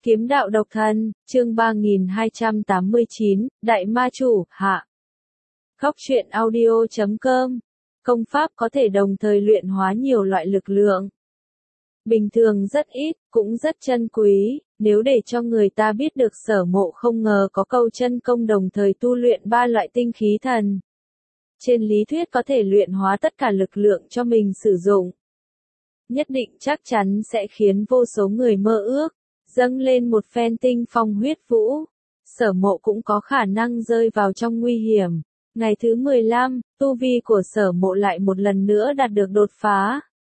Kiếm đạo độc thân, chương 3289, Đại Ma Chủ, hạ. Góc truyện audio.com. Công pháp có thể đồng thời luyện hóa nhiều loại lực lượng. Bình thường rất ít, cũng rất chân quý, nếu để cho người ta biết được Sở Mộ không ngờ có câu chân công đồng thời tu luyện 3 loại tinh khí thần. Trên lý thuyết có thể luyện hóa tất cả lực lượng cho mình sử dụng. Nhất định chắc chắn sẽ khiến vô số người mơ ước, dâng lên một phen tinh phong huyết vũ. Sở Mộ cũng có khả năng rơi vào trong nguy hiểm. Ngày thứ 15, tu vi của Sở Mộ lại một lần nữa đạt được đột phá.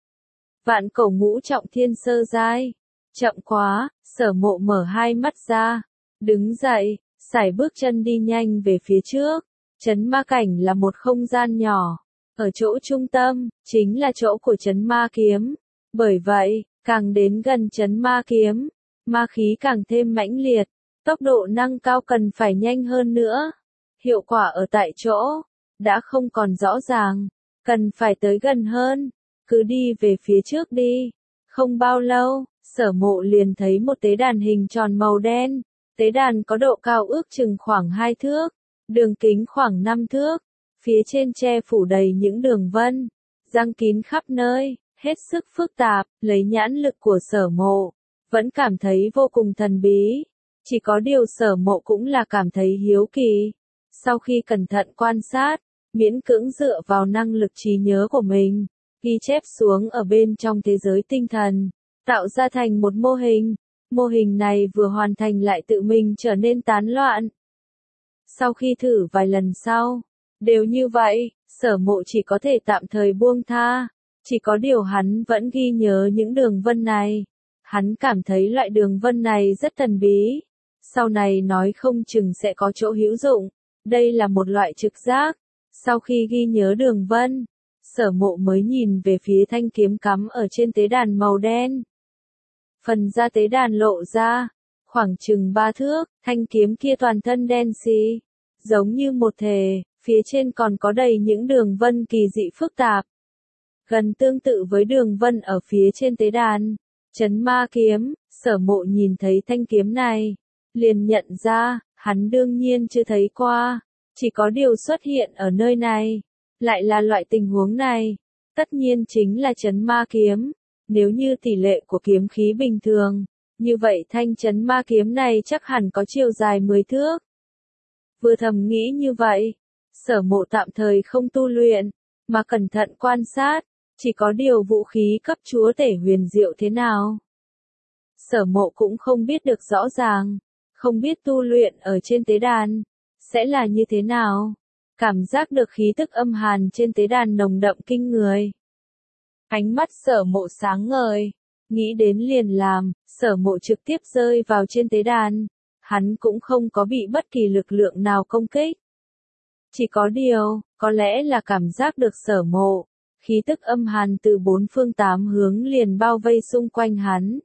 Vạn cổ ngũ trọng thiên sơ giai. Chậm quá, Sở Mộ mở hai mắt ra, đứng dậy, sải bước chân đi nhanh về phía trước. Trấn ma cảnh là một không gian nhỏ, ở chỗ trung tâm, chính là chỗ của trấn ma kiếm. Bởi vậy, càng đến gần trấn ma kiếm, ma khí càng thêm mãnh liệt, tốc độ nâng cao cần phải nhanh hơn nữa. Hiệu quả ở tại chỗ, đã không còn rõ ràng, cần phải tới gần hơn, cứ đi về phía trước đi. Không bao lâu, Sở Mộ liền thấy một tế đàn hình tròn màu đen, tế đàn có độ cao ước chừng khoảng 2 thước, đường kính khoảng 5 thước, phía trên che phủ đầy những đường vân, răng kín khắp nơi, hết sức phức tạp, lấy nhãn lực của Sở Mộ, vẫn cảm thấy vô cùng thần bí. Chỉ có điều Sở Mộ cũng là cảm thấy hiếu kỳ. Sau khi cẩn thận quan sát, miễn cưỡng dựa vào năng lực trí nhớ của mình, ghi chép xuống ở bên trong thế giới tinh thần, tạo ra thành một mô hình. Mô hình này vừa hoàn thành lại tự mình trở nên tán loạn. Sau khi thử vài lần sau, đều như vậy, Sở Mộ chỉ có thể tạm thời buông tha. Chỉ có điều hắn vẫn ghi nhớ những đường vân này. Hắn cảm thấy loại đường vân này rất thần bí. Sau này nói không chừng sẽ có chỗ hữu dụng. Đây là một loại trực giác. Sau khi ghi nhớ đường vân, Sở Mộ mới nhìn về phía thanh kiếm cắm ở trên tế đàn màu đen. Phần da tế đàn lộ ra, khoảng chừng 3 thước, thanh kiếm kia toàn thân đen xì, giống như một thể, phía trên còn có đầy những đường vân kỳ dị phức tạp. Gần tương tự với đường vân ở phía trên tế đàn, trấn ma kiếm. Sở Mộ nhìn thấy thanh kiếm này, liền nhận ra, hắn đương nhiên chưa thấy qua, chỉ có điều xuất hiện ở nơi này, lại là loại tình huống này, tất nhiên chính là trấn ma kiếm. Nếu như tỷ lệ của kiếm khí bình thường, như vậy thanh trấn ma kiếm này chắc hẳn có chiều dài 10 thước. Vừa thầm nghĩ như vậy, Sở Mộ tạm thời không tu luyện, mà cẩn thận quan sát, chỉ có điều vũ khí cấp chúa tể huyền diệu thế nào. Sở Mộ cũng không biết được rõ ràng, không biết tu luyện ở trên tế đàn sẽ là như thế nào. Cảm giác được khí tức âm hàn trên tế đàn nồng đậm kinh người. Ánh mắt Sở Mộ sáng ngời, nghĩ đến liền làm, Sở Mộ trực tiếp rơi vào trên tế đàn. Hắn cũng không có bị bất kỳ lực lượng nào công kích. Chỉ có điều, có lẽ là cảm giác được Sở Mộ, khí tức âm hàn từ 4 phương 8 hướng liền bao vây xung quanh hắn.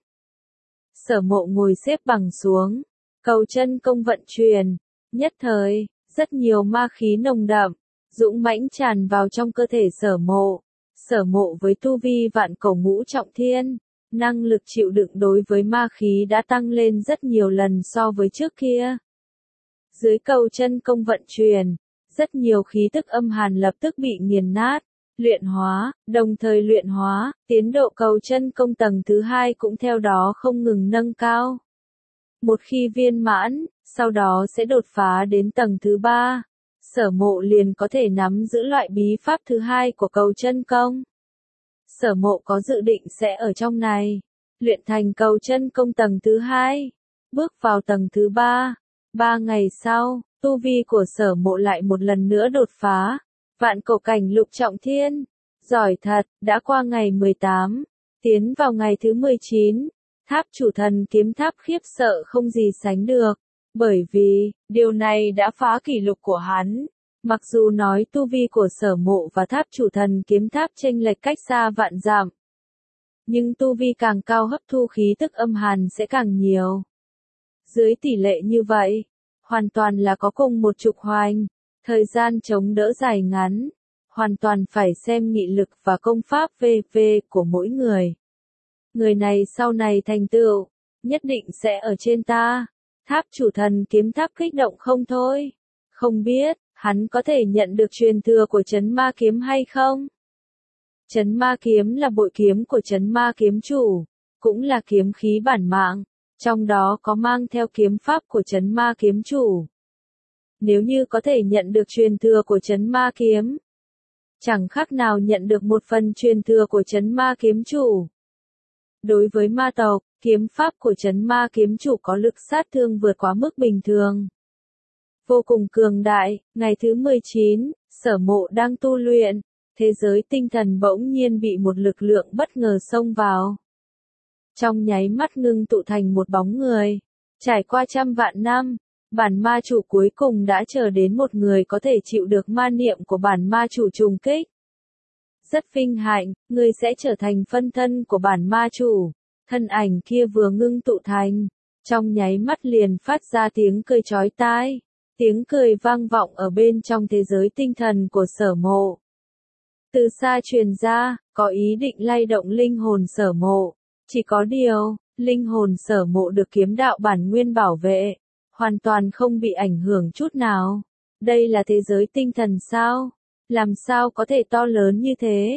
Sở Mộ ngồi xếp bằng xuống, cầu chân công vận chuyển, nhất thời, rất nhiều ma khí nồng đậm, dũng mãnh tràn vào trong cơ thể Sở Mộ. Sở Mộ với tu vi vạn cổ ngũ trọng thiên, năng lực chịu đựng đối với ma khí đã tăng lên rất nhiều lần so với trước kia. Dưới cầu chân công vận chuyển, rất nhiều khí tức âm hàn lập tức bị nghiền nát, luyện hóa, đồng thời luyện hóa, tiến độ cầu chân công tầng thứ 2 cũng theo đó không ngừng nâng cao. Một khi viên mãn, sau đó sẽ đột phá đến tầng thứ 3. Sở Mộ liền có thể nắm giữ loại bí pháp thứ 2 của cầu chân công. Sở Mộ có dự định sẽ ở trong này, luyện thành cầu chân công tầng thứ 2, bước vào tầng thứ 3. 3 ngày sau, tu vi của Sở Mộ lại một lần nữa đột phá, vạn cổ cảnh lục trọng thiên. Giỏi thật, đã qua ngày 18, tiến vào ngày thứ 19, tháp chủ thần kiếm tháp khiếp sợ không gì sánh được, bởi vì, điều này đã phá kỷ lục của hắn. Mặc dù nói tu vi của Sở Mộ và tháp chủ thần kiếm tháp chênh lệch cách xa vạn dặm, nhưng tu vi càng cao hấp thu khí tức âm hàn sẽ càng nhiều. Dưới tỷ lệ như vậy, hoàn toàn là có cùng một trục hoành, thời gian chống đỡ dài ngắn, hoàn toàn phải xem nghị lực và công pháp VV của mỗi người. Người này sau này thành tựu, nhất định sẽ ở trên ta. Tháp chủ thần kiếm tháp kích động không thôi. Không biết, hắn có thể nhận được truyền thừa của Chấn Ma kiếm hay không? Chấn Ma kiếm là bội kiếm của Chấn Ma kiếm chủ, cũng là kiếm khí bản mạng, trong đó có mang theo kiếm pháp của Chấn Ma kiếm chủ. Nếu như có thể nhận được truyền thừa của Chấn Ma kiếm, chẳng khác nào nhận được một phần truyền thừa của Chấn Ma kiếm chủ. Đối với ma tộc, kiếm pháp của Chấn Ma kiếm chủ có lực sát thương vượt quá mức bình thường. Vô cùng cường đại, ngày thứ 19, Sở Mộ đang tu luyện, thế giới tinh thần bỗng nhiên bị một lực lượng bất ngờ xông vào. Trong nháy mắt ngưng tụ thành một bóng người. Trải qua trăm vạn năm, bản ma chủ cuối cùng đã chờ đến một người có thể chịu được ma niệm của bản ma chủ trùng kích. Rất vinh hạnh, ngươi sẽ trở thành phân thân của bản ma chủ. Thân ảnh kia vừa ngưng tụ thành, trong nháy mắt liền phát ra tiếng cười chói tai. Tiếng cười vang vọng ở bên trong thế giới tinh thần của Sở Mộ. Từ xa truyền ra, có ý định lay động linh hồn Sở Mộ. Chỉ có điều, linh hồn Sở Mộ được kiếm đạo bản nguyên bảo vệ, hoàn toàn không bị ảnh hưởng chút nào. Đây là thế giới tinh thần sao? Làm sao có thể to lớn như thế?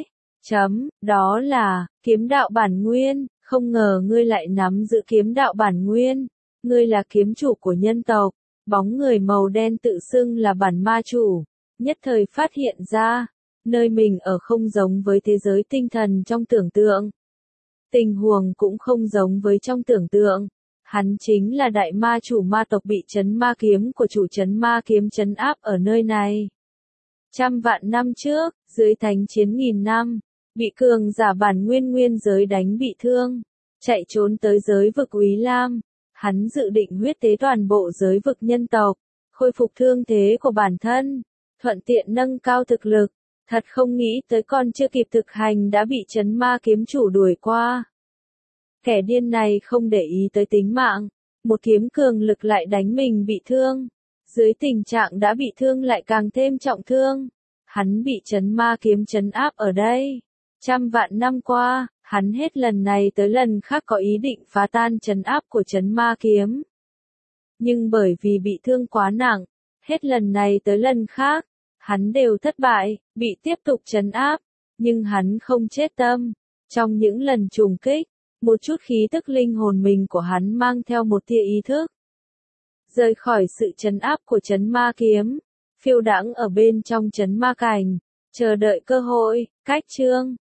Đó là, kiếm đạo bản nguyên, không ngờ ngươi lại nắm giữ kiếm đạo bản nguyên. Ngươi là kiếm chủ của nhân tộc. Bóng người màu đen tự xưng là bản ma chủ, nhất thời phát hiện ra, nơi mình ở không giống với thế giới tinh thần trong tưởng tượng. Tình huống cũng không giống với trong tưởng tượng. Hắn chính là đại ma chủ ma tộc bị Chấn Ma kiếm của chủ Chấn Ma kiếm trấn áp ở nơi này. Trăm vạn năm trước, dưới thánh chiến nghìn năm, bị cường giả bản nguyên giới đánh bị thương, chạy trốn tới giới vực Úy Lam. Hắn dự định huyết tế toàn bộ giới vực nhân tộc, khôi phục thương thế của bản thân, thuận tiện nâng cao thực lực. Thật không nghĩ tới còn chưa kịp thực hành đã bị Chấn Ma kiếm chủ đuổi qua. Kẻ điên này không để ý tới tính mạng, một kiếm cường lực lại đánh mình bị thương. Dưới tình trạng đã bị thương lại càng thêm trọng thương. Hắn bị Chấn Ma kiếm trấn áp ở đây. Trăm vạn năm qua, hắn hết lần này tới lần khác có ý định phá tan trấn áp của Chấn Ma kiếm. Nhưng bởi vì bị thương quá nặng, hết lần này tới lần khác, hắn đều thất bại, bị tiếp tục trấn áp. Nhưng hắn không chết tâm. Trong những lần trùng kích, một chút khí tức linh hồn mình của hắn mang theo một tia ý thức. Rời khỏi sự trấn áp của Chấn Ma kiếm, phiêu đãng ở bên trong Chấn Ma cảnh, chờ đợi cơ hội, cách chương.